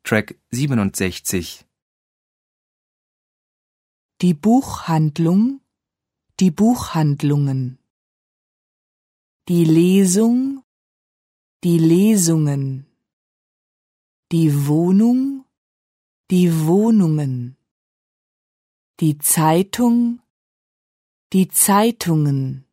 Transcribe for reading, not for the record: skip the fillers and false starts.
Track 67. Die Buchhandlung, die Buchhandlungen. Die Lesung, die Lesungen. Die Wohnung, die Wohnungen. Die Zeitung, die Zeitungen.